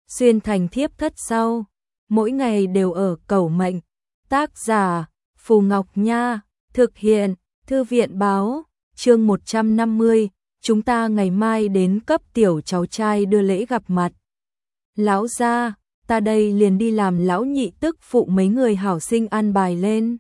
xuyên thành thiếp thất sau, mỗi ngày đều ở cầu mệnh. Tác giả Phù Ngọc Nha, thực hiện Thư viện Báo. Chương 150, chúng ta ngày mai đến cấp tiểu cháu trai đưa lễ gặp mặt. Lão gia, ta đây liền đi làm lão nhị tức phụ mấy người hảo sinh an bài lên.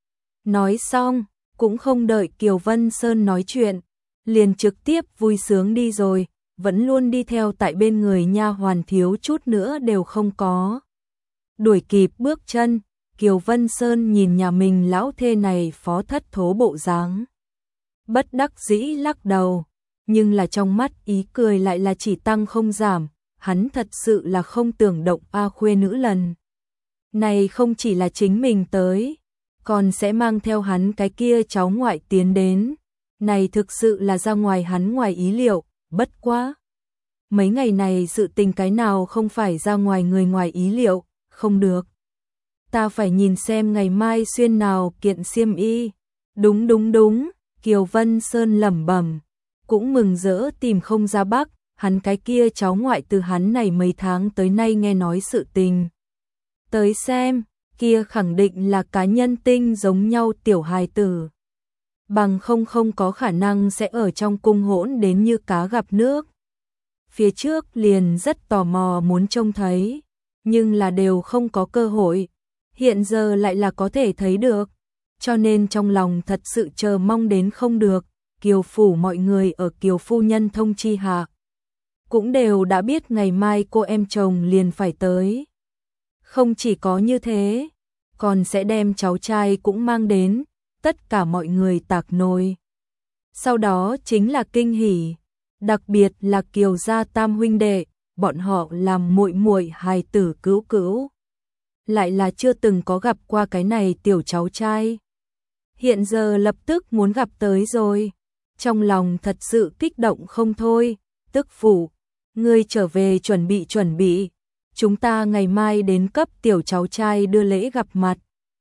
Nói xong, cũng không đợi Kiều Vân Sơn nói chuyện, liền trực tiếp vui sướng đi rồi, vẫn luôn đi theo tại bên người nha hoàn thiếu chút nữa đều không có. Đuổi kịp bước chân, Kiều Vân Sơn nhìn nhà mình lão thê này phó thất thố bộ dáng. Bất đắc dĩ lắc đầu, nhưng là trong mắt ý cười lại là chỉ tăng không giảm, hắn thật sự là không tưởng động khuê nữ lần này không chỉ là chính mình tới, còn sẽ mang theo hắn cái kia cháu ngoại tiến đến. Này thực sự là ra ngoài hắn ngoài ý liệu, bất quá. Mấy ngày này sự tình cái nào không phải ra ngoài người ngoài ý liệu, không được. Ta phải nhìn xem ngày mai xuyên nào kiện xiêm y. Đúng, Kiều Vân Sơn lẩm bẩm, cũng mừng rỡ tìm không ra bắc, hắn cái kia cháu ngoại từ hắn này mấy tháng tới nay nghe nói sự tình. Tới xem, kia khẳng định là cá nhân tinh giống nhau tiểu hài tử. Bằng không có khả năng sẽ ở trong cung hỗn đến như cá gặp nước. Phía trước liền rất tò mò muốn trông thấy, nhưng là đều không có cơ hội, hiện giờ lại là có thể thấy được, cho nên trong lòng thật sự chờ mong đến không được. Kiều phủ mọi người ở Kiều phu nhân thông chi hạ, cũng đều đã biết ngày mai cô em chồng liền phải tới. Không chỉ có như thế, còn sẽ đem cháu trai cũng mang đến, tất cả mọi người tạc nồi. Sau đó chính là kinh hỉ, đặc biệt là Kiều gia tam huynh đệ, bọn họ làm muội muội hài tử cứu. Lại là chưa từng có gặp qua cái này tiểu cháu trai. Hiện giờ lập tức muốn gặp tới rồi, trong lòng thật sự kích động không thôi. Tức phụ, ngươi trở về chuẩn bị, chúng ta ngày mai đến cấp tiểu cháu trai đưa lễ gặp mặt.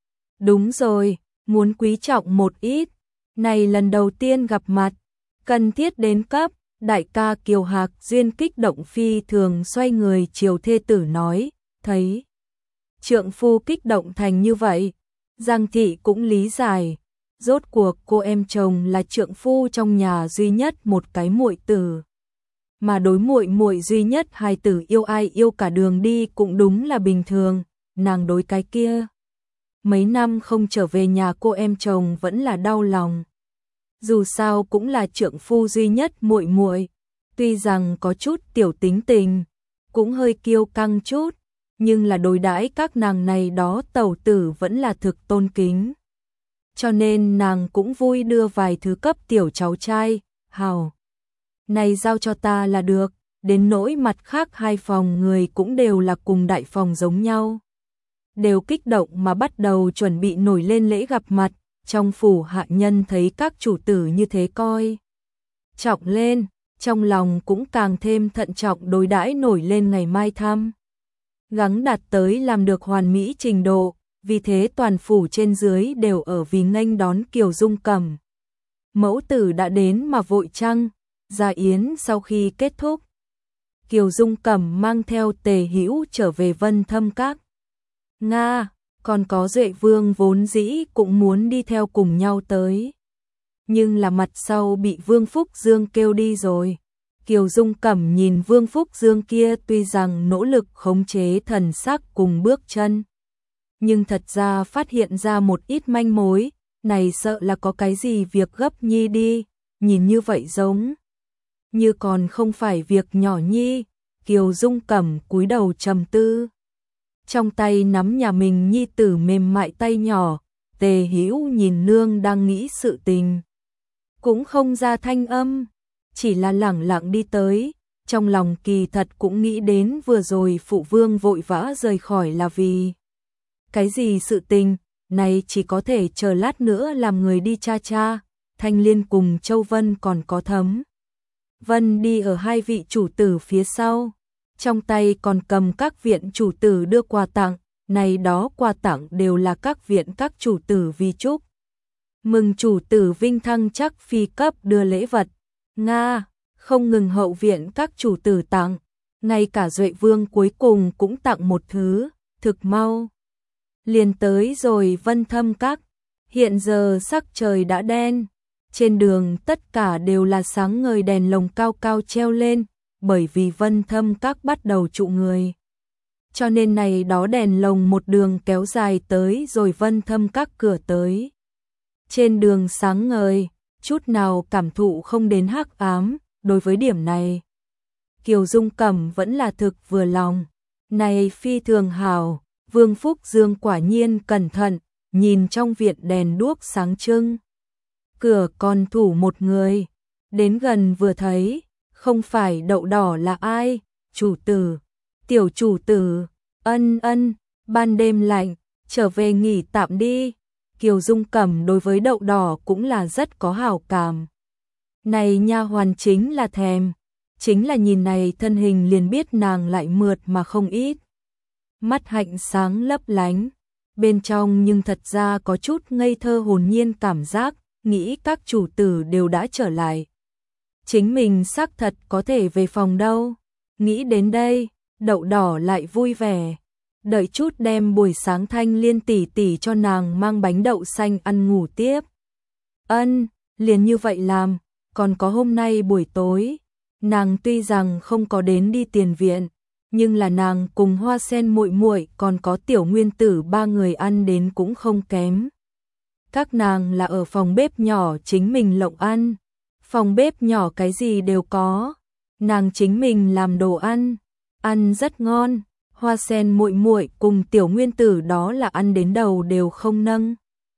Đúng rồi, muốn quý trọng một ít, này lần đầu tiên gặp mặt, cần thiết đến cấp. Đại ca Kiều Hạc Duyên kích động phi thường xoay người chiều thê tử nói, thấy trượng phu kích động thành như vậy, Giang thị cũng lý giải, rốt cuộc cô em chồng là trượng phu trong nhà duy nhất một cái muội tử, mà đối muội duy nhất hài tử yêu ai yêu cả đường đi cũng đúng là bình thường, nàng đối cái kia mấy năm không trở về nhà cô em chồng vẫn là đau lòng. Dù sao cũng là trượng phu duy nhất muội, tuy rằng có chút tiểu tính tình, cũng hơi kiêu căng chút, nhưng là đối đãi các nàng này đó tẩu tử vẫn là thực tôn kính. Cho nên nàng cũng vui đưa vài thứ cấp tiểu cháu trai, hào. Này giao cho ta là được, đến nỗi mặt khác hai phòng người cũng đều là cùng đại phòng giống nhau. Đều kích động mà bắt đầu chuẩn bị nổi lên lễ gặp mặt. Trong phủ hạ nhân thấy các chủ tử như thế coi trọng lên, trong lòng cũng càng thêm thận trọng đối đãi nổi lên ngày mai thăm. Gắng đạt tới làm được hoàn mỹ trình độ, vì thế toàn phủ trên dưới đều ở vì nghênh đón Kiều Dung Cẩm. Mẫu tử đã đến mà vội chăng, gia yến sau khi kết thúc. Kiều Dung Cẩm mang theo Tề Hữu trở về Vân Thâm Các. Nga, còn có Duệ Vương vốn dĩ cũng muốn đi theo cùng nhau tới. Nhưng là mặt sau bị Vương Phúc Dương kêu đi rồi. Kiều Dung Cẩm nhìn Vương Phúc Dương kia tuy rằng nỗ lực khống chế thần sắc cùng bước chân, nhưng thật ra phát hiện ra một ít manh mối, này sợ là có cái gì việc gấp nhi đi, nhìn như vậy giống như còn không phải việc nhỏ nhi. Kiều Dung Cẩm cúi đầu trầm tư, trong tay nắm nhà mình nhi tử mềm mại tay nhỏ. Tề Hữu nhìn nương đang nghĩ sự tình, cũng không ra thanh âm, chỉ là lẳng lặng đi tới, trong lòng kỳ thật cũng nghĩ đến vừa rồi phụ vương vội vã rời khỏi là vì cái gì sự tình, này chỉ có thể chờ lát nữa làm người đi cha. Thanh Liên cùng Châu Vân còn có Thấm Vân đi ở hai vị chủ tử phía sau, trong tay còn cầm các viện chủ tử đưa quà tặng, này đó quà tặng đều là các viện các chủ tử vì chúc mừng chủ tử vinh thăng chắc phi cấp đưa lễ vật. Nga, không ngừng hậu viện các chủ tử tặng, Ngay cả Duệ Vương cuối cùng cũng tặng một thứ, thực mau. Liền tới rồi Vân Thâm Các, hiện giờ sắc trời đã đen, trên đường tất cả đều là sáng ngời đèn lồng cao cao treo lên, bởi vì Vân Thâm Các bắt đầu trụ người. Cho nên này đó đèn lồng một đường kéo dài tới rồi Vân Thâm Các cửa tới. Trên đường sáng ngời, chút nào cảm thụ không đến hắc ám, đối với điểm này. Kiều Dung Cẩm vẫn là thực vừa lòng, này phi thường hảo, Vương Phúc Dương quả nhiên cẩn thận, nhìn trong viện đèn đuốc sáng trưng. Cửa còn thủ một người, đến gần vừa thấy, không phải Đậu Đỏ là ai, chủ tử, tiểu chủ tử, ân, ban đêm lạnh, trở về nghỉ tạm đi. Kiều Dung Cẩm đối với Đậu Đỏ cũng là rất có hảo cảm. Này nha hoàn chính là thèm, chính là nhìn này thân hình liền biết nàng lại mượt mà không ít. Mắt hạnh sáng lấp lánh, bên trong nhưng thật ra có chút ngây thơ hồn nhiên cảm giác, nghĩ các chủ tử đều đã trở lại. Chính mình xác thật có thể về phòng đâu. Nghĩ đến đây, Đậu Đỏ lại vui vẻ. Đợi chút đem buổi sáng Thanh Liên tỷ tỷ cho nàng mang bánh đậu xanh ăn ngủ tiếp. Liền như vậy làm, còn có hôm nay buổi tối. Nàng tuy rằng không có đến đi tiền viện, nhưng là nàng cùng Hoa Sen muội muội còn có Tiểu Nguyên Tử ba người ăn đến cũng không kém. Các nàng là ở phòng bếp nhỏ chính mình lộng ăn. Phòng bếp nhỏ cái gì đều có, nàng chính mình làm đồ ăn, ăn rất ngon. Hoa Sen muội muội cùng Tiểu Nguyên Tử đó là ăn đến đầu đều không nâng.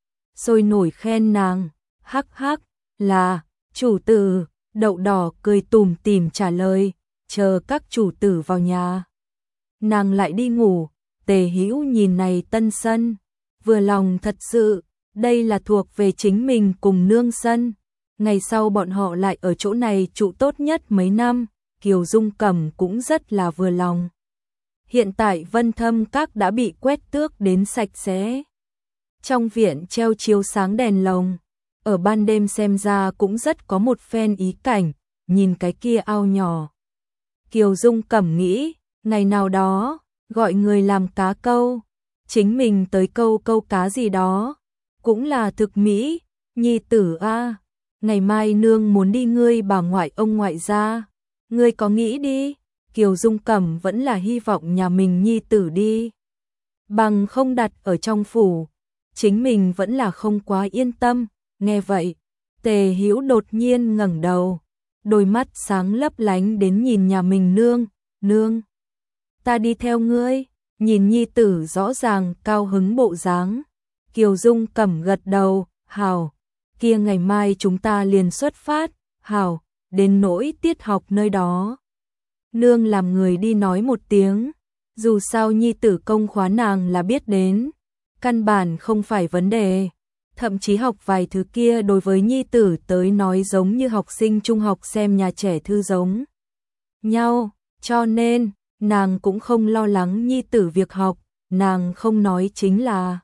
Sôi nổi khen nàng, hắc, là, chủ tử. Đậu Đỏ cười tủm tỉm trả lời, chờ các chủ tử vào nhà. Nàng lại đi ngủ, Tề Hữu nhìn này tân sân, vừa lòng thật sự, đây là thuộc về chính mình cùng nương sân. Ngày sau bọn họ lại ở chỗ này trụ tốt nhất mấy năm, Kiều Dung Cẩm cũng rất là vừa lòng. Hiện tại Vân Thâm Các đã bị quét tước đến sạch sẽ. Trong viện treo chiếu sáng đèn lồng, ở ban đêm xem ra cũng rất có một phen ý cảnh, nhìn cái kia ao nhỏ. Kiều Dung Cẩm nghĩ, ngày nào đó, gọi người làm cá câu, chính mình tới câu cá gì đó, cũng là thực mỹ, nhi tử a, ngày mai nương muốn đi ngươi bà ngoại ông ngoại ra, ngươi có nghĩ đi, Kiều Dung Cẩm vẫn là hy vọng nhà mình nhi tử đi. Bằng không đặt ở trong phủ, chính mình vẫn là không quá yên tâm. Nghe vậy, Tề Hữu đột nhiên ngẩng đầu, đôi mắt sáng lấp lánh đến nhìn nhà mình nương, ta đi theo ngươi, nhìn nhi tử rõ ràng cao hứng bộ dáng. Kiều Dung Cẩm gật đầu, hảo, kia ngày mai chúng ta liền xuất phát, hảo, đến nỗi tiết học nơi đó. Nương làm người đi nói một tiếng, dù sao nhi tử công khóa nàng là biết đến, căn bản không phải vấn đề. Thậm chí học vài thứ kia đối với nhi tử tới nói giống như học sinh trung học xem nhà trẻ thư giống nhau, cho nên nàng cũng không lo lắng nhi tử việc học, nàng không nói chính là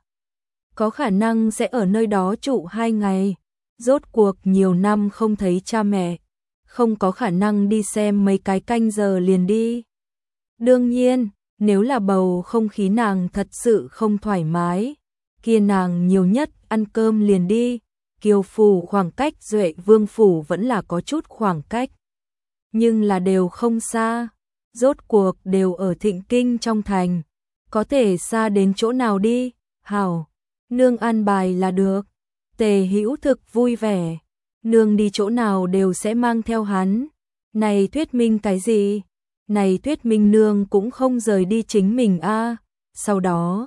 có khả năng sẽ ở nơi đó trụ 2 ngày, rốt cuộc nhiều năm không thấy cha mẹ, không có khả năng đi xem mấy cái canh giờ liền đi. Đương nhiên, nếu là bầu không khí nàng thật sự không thoải mái, kia nàng nhiều nhất ăn cơm liền đi. Kiều phủ khoảng cách Duệ Vương phủ vẫn là có chút khoảng cách, nhưng là đều không xa, rốt cuộc đều ở Thịnh Kinh trong thành, có thể xa đến chỗ nào đi, hảo, nương an bài là được. Tề Hữu thực vui vẻ, nương đi chỗ nào đều sẽ mang theo hắn, này thuyết minh cái gì? Này thuyết minh nương cũng không rời đi chính mình a. Sau đó,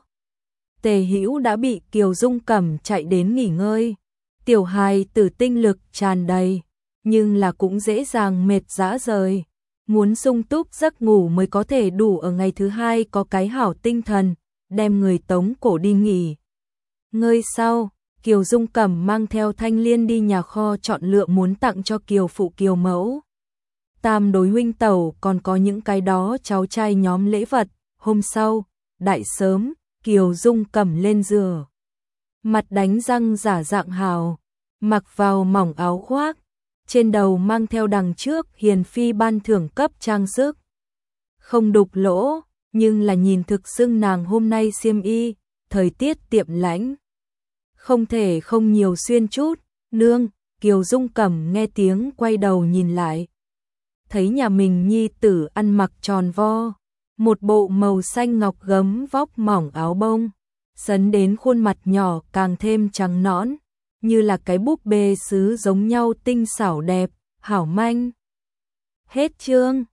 Tề Hữu đã bị Kiều Dung Cẩm chạy đến nghỉ ngơi. Tiểu hài tử tinh lực tràn đầy, nhưng là cũng dễ dàng mệt rã rời. Muốn sung túc giấc ngủ mới có thể đủ ở ngày thứ 2 có cái hảo tinh thần, đem người tống cổ đi nghỉ. Ngơi sau, Kiều Dung Cẩm mang theo Thanh Liên đi nhà kho chọn lựa muốn tặng cho Kiều phụ Kiều mẫu. Tam đối huynh tẩu còn có những cái đó cháu trai nhóm lễ vật. Hôm sau, đại sớm, Kiều Dung Cẩm lên giường, mặt đánh răng giả dạng hào, mặc vào mỏng áo khoác, trên đầu mang theo đằng trước hiền phi ban thưởng cấp trang sức. không đục lỗ, nhưng là nhìn thực xưng nàng hôm nay xiêm y, thời tiết tiệm lãnh. Không thể không nhiều xuyên chút, nương, Kiều Dung Cẩm nghe tiếng quay đầu nhìn lại. Thấy nhà mình nhi tử ăn mặc tròn vo, một bộ màu xanh ngọc gấm vóc mỏng áo bông, sấn đến khuôn mặt nhỏ càng thêm trắng nõn, như là cái búp bê sứ giống nhau tinh xảo đẹp, hảo manh. Hết chương.